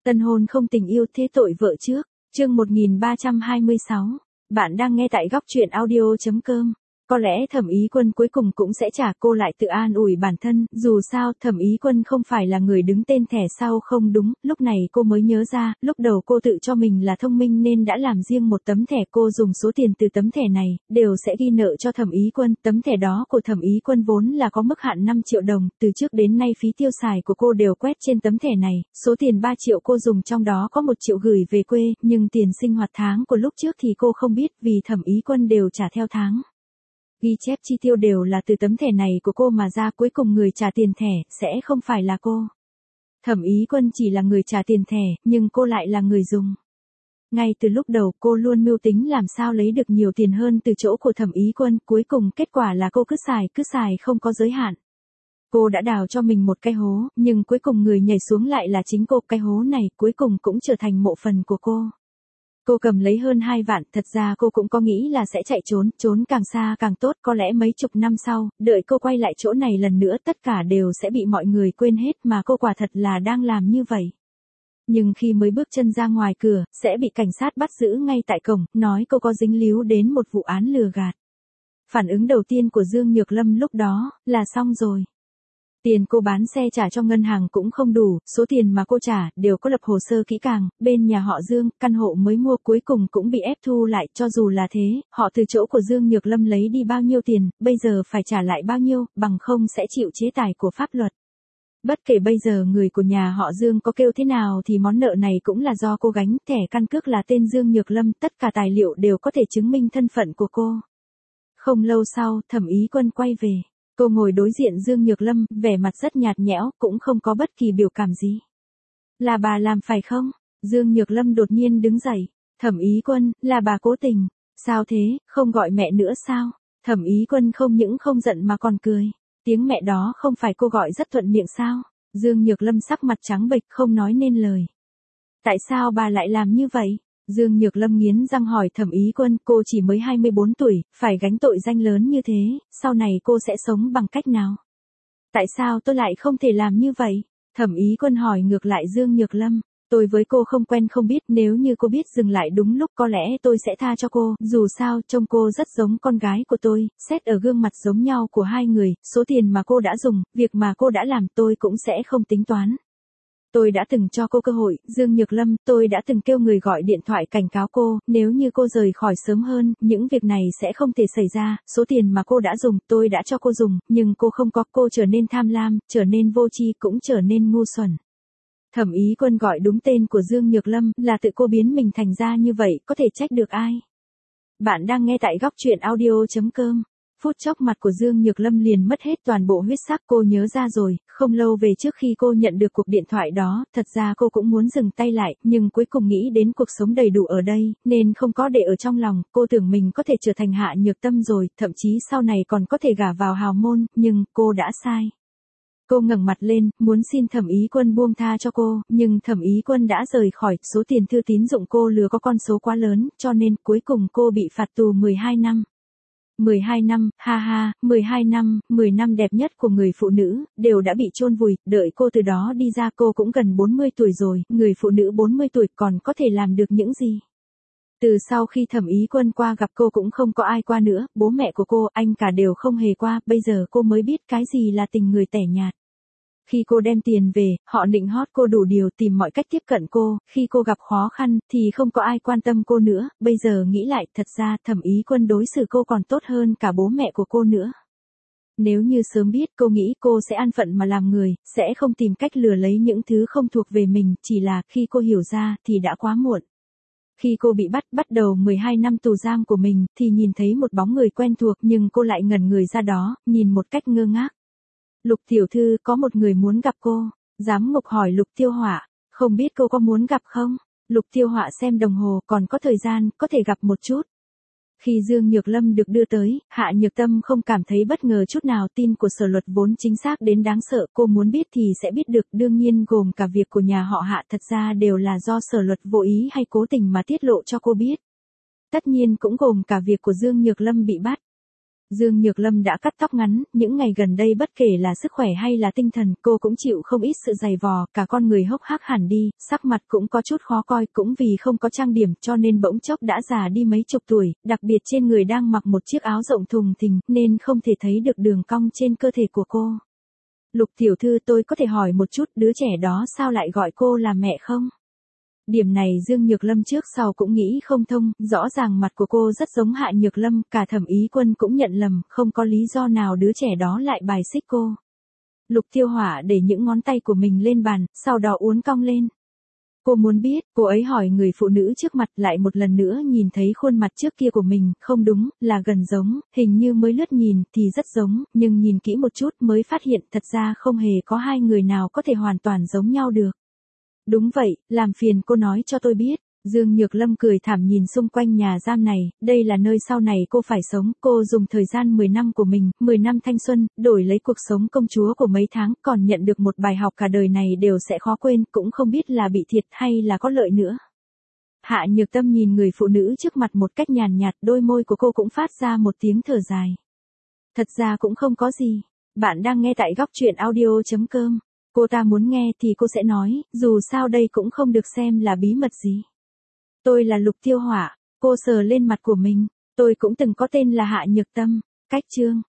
Tân hôn không tình yêu thế tội vợ trước, chương 1326. Bạn đang nghe tại góc truyện audio.com. Có lẽ Thẩm Ý Quân cuối cùng cũng sẽ trả, cô lại tự an ủi bản thân, dù sao Thẩm Ý Quân không phải là người đứng tên thẻ sau không đúng, lúc này cô mới nhớ ra, lúc đầu cô tự cho mình là thông minh nên đã làm riêng một tấm thẻ, cô dùng số tiền từ tấm thẻ này, đều sẽ ghi nợ cho Thẩm Ý Quân, tấm thẻ đó của Thẩm Ý Quân vốn là có mức hạn 5 triệu đồng, từ trước đến nay phí tiêu xài của cô đều quét trên tấm thẻ này, số tiền 3 triệu cô dùng trong đó có 1 triệu gửi về quê, nhưng tiền sinh hoạt tháng của lúc trước thì cô không biết vì Thẩm Ý Quân đều trả theo tháng. Ghi chép chi tiêu đều là từ tấm thẻ này của cô mà ra, cuối cùng người trả tiền thẻ sẽ không phải là cô. Thẩm Ý Quân chỉ là người trả tiền thẻ, nhưng cô lại là người dùng. Ngay từ lúc đầu cô luôn mưu tính làm sao lấy được nhiều tiền hơn từ chỗ của Thẩm Ý Quân, cuối cùng kết quả là cô cứ xài không có giới hạn. Cô đã đào cho mình một cái hố, nhưng cuối cùng người nhảy xuống lại là chính cô, cái hố này cuối cùng cũng trở thành mộ phần của cô. Cô cầm lấy hơn 2 vạn, thật ra cô cũng có nghĩ là sẽ chạy trốn càng xa càng tốt, có lẽ mấy chục năm sau, đợi cô quay lại chỗ này lần nữa tất cả đều sẽ bị mọi người quên hết mà cô quả thật là đang làm như vậy. Nhưng khi mới bước chân ra ngoài cửa, sẽ bị cảnh sát bắt giữ ngay tại cổng, nói cô có dính líu đến một vụ án lừa gạt. Phản ứng đầu tiên của Dương Nhược Lâm lúc đó, là xong rồi. Tiền cô bán xe trả cho ngân hàng cũng không đủ, số tiền mà cô trả, đều có lập hồ sơ kỹ càng, bên nhà họ Dương, căn hộ mới mua cuối cùng cũng bị ép thu lại, cho dù là thế, họ từ chỗ của Dương Nhược Lâm lấy đi bao nhiêu tiền, bây giờ phải trả lại bao nhiêu, bằng không sẽ chịu chế tài của pháp luật. Bất kể bây giờ người của nhà họ Dương có kêu thế nào thì món nợ này cũng là do cô gánh, thẻ căn cước là tên Dương Nhược Lâm, tất cả tài liệu đều có thể chứng minh thân phận của cô. Không lâu sau, Thẩm Ý Quân quay về. Cô ngồi đối diện Dương Nhược Lâm, vẻ mặt rất nhạt nhẽo, cũng không có bất kỳ biểu cảm gì. Là bà làm phải không? Dương Nhược Lâm đột nhiên đứng dậy. Thẩm Ý Quân, là bà cố tình. Sao thế, không gọi mẹ nữa sao? Thẩm Ý Quân không những không giận mà còn cười. Tiếng mẹ đó không phải cô gọi rất thuận miệng sao? Dương Nhược Lâm sắc mặt trắng bệch không nói nên lời. Tại sao bà lại làm như vậy? Dương Nhược Lâm nghiến răng hỏi Thẩm Ý Quân, cô chỉ mới 24 tuổi, phải gánh tội danh lớn như thế, sau này cô sẽ sống bằng cách nào? Tại sao tôi lại không thể làm như vậy? Thẩm Ý Quân hỏi ngược lại Dương Nhược Lâm, tôi với cô không quen không biết, nếu như cô biết dừng lại đúng lúc có lẽ tôi sẽ tha cho cô, dù sao trông cô rất giống con gái của tôi, xét ở gương mặt giống nhau của hai người, số tiền mà cô đã dùng, việc mà cô đã làm tôi cũng sẽ không tính toán. Tôi đã từng cho cô cơ hội, Dương Nhược Lâm, tôi đã từng kêu người gọi điện thoại cảnh cáo cô, nếu như cô rời khỏi sớm hơn, những việc này sẽ không thể xảy ra, số tiền mà cô đã dùng, tôi đã cho cô dùng, nhưng cô không có, cô trở nên tham lam, trở nên vô tri, cũng trở nên ngu xuẩn. Thẩm Ý Quân gọi đúng tên của Dương Nhược Lâm, là tự cô biến mình thành ra như vậy, có thể trách được ai? Bạn đang nghe tại góc truyện audio.com. Phút chốc mặt của Dương Nhược Lâm liền mất hết toàn bộ huyết sắc, cô nhớ ra rồi, không lâu về trước khi cô nhận được cuộc điện thoại đó, thật ra cô cũng muốn dừng tay lại, nhưng cuối cùng nghĩ đến cuộc sống đầy đủ ở đây, nên không có để ở trong lòng, cô tưởng mình có thể trở thành Hạ Nhược Tâm rồi, thậm chí sau này còn có thể gả vào hào môn, nhưng cô đã sai. Cô ngẩng mặt lên, muốn xin Thẩm Ý Quân buông tha cho cô, nhưng Thẩm Ý Quân đã rời khỏi, số tiền thư tín dụng cô lừa có con số quá lớn, cho nên cuối cùng cô bị phạt tù 12 năm. 12 năm, ha ha, 12 năm, 10 năm đẹp nhất của người phụ nữ, đều đã bị chôn vùi, đợi cô từ đó đi ra cô cũng gần 40 tuổi rồi, người phụ nữ 40 tuổi còn có thể làm được những gì? Từ sau khi Thẩm Ý Quân qua gặp cô cũng không có ai qua nữa, bố mẹ của cô, anh cả đều không hề qua, bây giờ cô mới biết cái gì là tình người tẻ nhạt. Khi cô đem tiền về, họ nịnh hót cô đủ điều, tìm mọi cách tiếp cận cô, khi cô gặp khó khăn, thì không có ai quan tâm cô nữa, bây giờ nghĩ lại, thật ra Thẩm Ý Quân đối xử cô còn tốt hơn cả bố mẹ của cô nữa. Nếu như sớm biết, cô nghĩ cô sẽ an phận mà làm người, sẽ không tìm cách lừa lấy những thứ không thuộc về mình, chỉ là khi cô hiểu ra, thì đã quá muộn. Khi cô bị bắt đầu 12 năm tù giam của mình, thì nhìn thấy một bóng người quen thuộc nhưng cô lại ngẩn người ra đó, nhìn một cách ngơ ngác. Lục tiểu thư, có một người muốn gặp cô. Giám ngục hỏi Lục Tiêu Họa, không biết cô có muốn gặp không? Lục Tiêu Họa xem đồng hồ, còn có thời gian, có thể gặp một chút. Khi Dương Nhược Lâm được đưa tới, Hạ Nhược Tâm không cảm thấy bất ngờ chút nào, tin của Sở Luật vốn chính xác đến đáng sợ, cô muốn biết thì sẽ biết được, đương nhiên gồm cả việc của nhà họ Hạ, thật ra đều là do Sở Luật vô ý hay cố tình mà tiết lộ cho cô biết. Tất nhiên cũng gồm cả việc của Dương Nhược Lâm bị bắt. Dương Nhược Lâm đã cắt tóc ngắn, những ngày gần đây bất kể là sức khỏe hay là tinh thần, cô cũng chịu không ít sự dày vò, cả con người hốc hác hẳn đi, sắc mặt cũng có chút khó coi, cũng vì không có trang điểm cho nên bỗng chốc đã già đi mấy chục tuổi, đặc biệt trên người đang mặc một chiếc áo rộng thùng thình, nên không thể thấy được đường cong trên cơ thể của cô. Lục tiểu thư, tôi có thể hỏi một chút, đứa trẻ đó sao lại gọi cô là mẹ không? Điểm này Dương Nhược Lâm trước sau cũng nghĩ không thông, rõ ràng mặt của cô rất giống Hạ Nhược Lâm, cả Thẩm Ý Quân cũng nhận lầm, không có lý do nào đứa trẻ đó lại bài xích cô. Lục Tiêu Hỏa để những ngón tay của mình lên bàn, sau đó uốn cong lên. Cô muốn biết, cô ấy hỏi người phụ nữ trước mặt, lại một lần nữa nhìn thấy khuôn mặt trước kia của mình, không đúng, là gần giống, hình như mới lướt nhìn thì rất giống, nhưng nhìn kỹ một chút mới phát hiện thật ra không hề có hai người nào có thể hoàn toàn giống nhau được. Đúng vậy, làm phiền cô nói cho tôi biết. Dương Nhược Lâm cười thảm nhìn xung quanh nhà giam này, đây là nơi sau này cô phải sống, cô dùng thời gian 10 năm của mình, 10 năm thanh xuân, đổi lấy cuộc sống công chúa của mấy tháng, còn nhận được một bài học cả đời này đều sẽ khó quên, cũng không biết là bị thiệt hay là có lợi nữa. Hạ Nhược Tâm nhìn người phụ nữ trước mặt một cách nhàn nhạt, đôi môi của cô cũng phát ra một tiếng thở dài. Thật ra cũng không có gì. Bạn đang nghe tại góc truyện audio.com. Cô ta muốn nghe thì cô sẽ nói, dù sao đây cũng không được xem là bí mật gì. Tôi là Lục Tiêu Hỏa, cô sờ lên mặt của mình, tôi cũng từng có tên là Hạ Nhược Tâm. Cách chương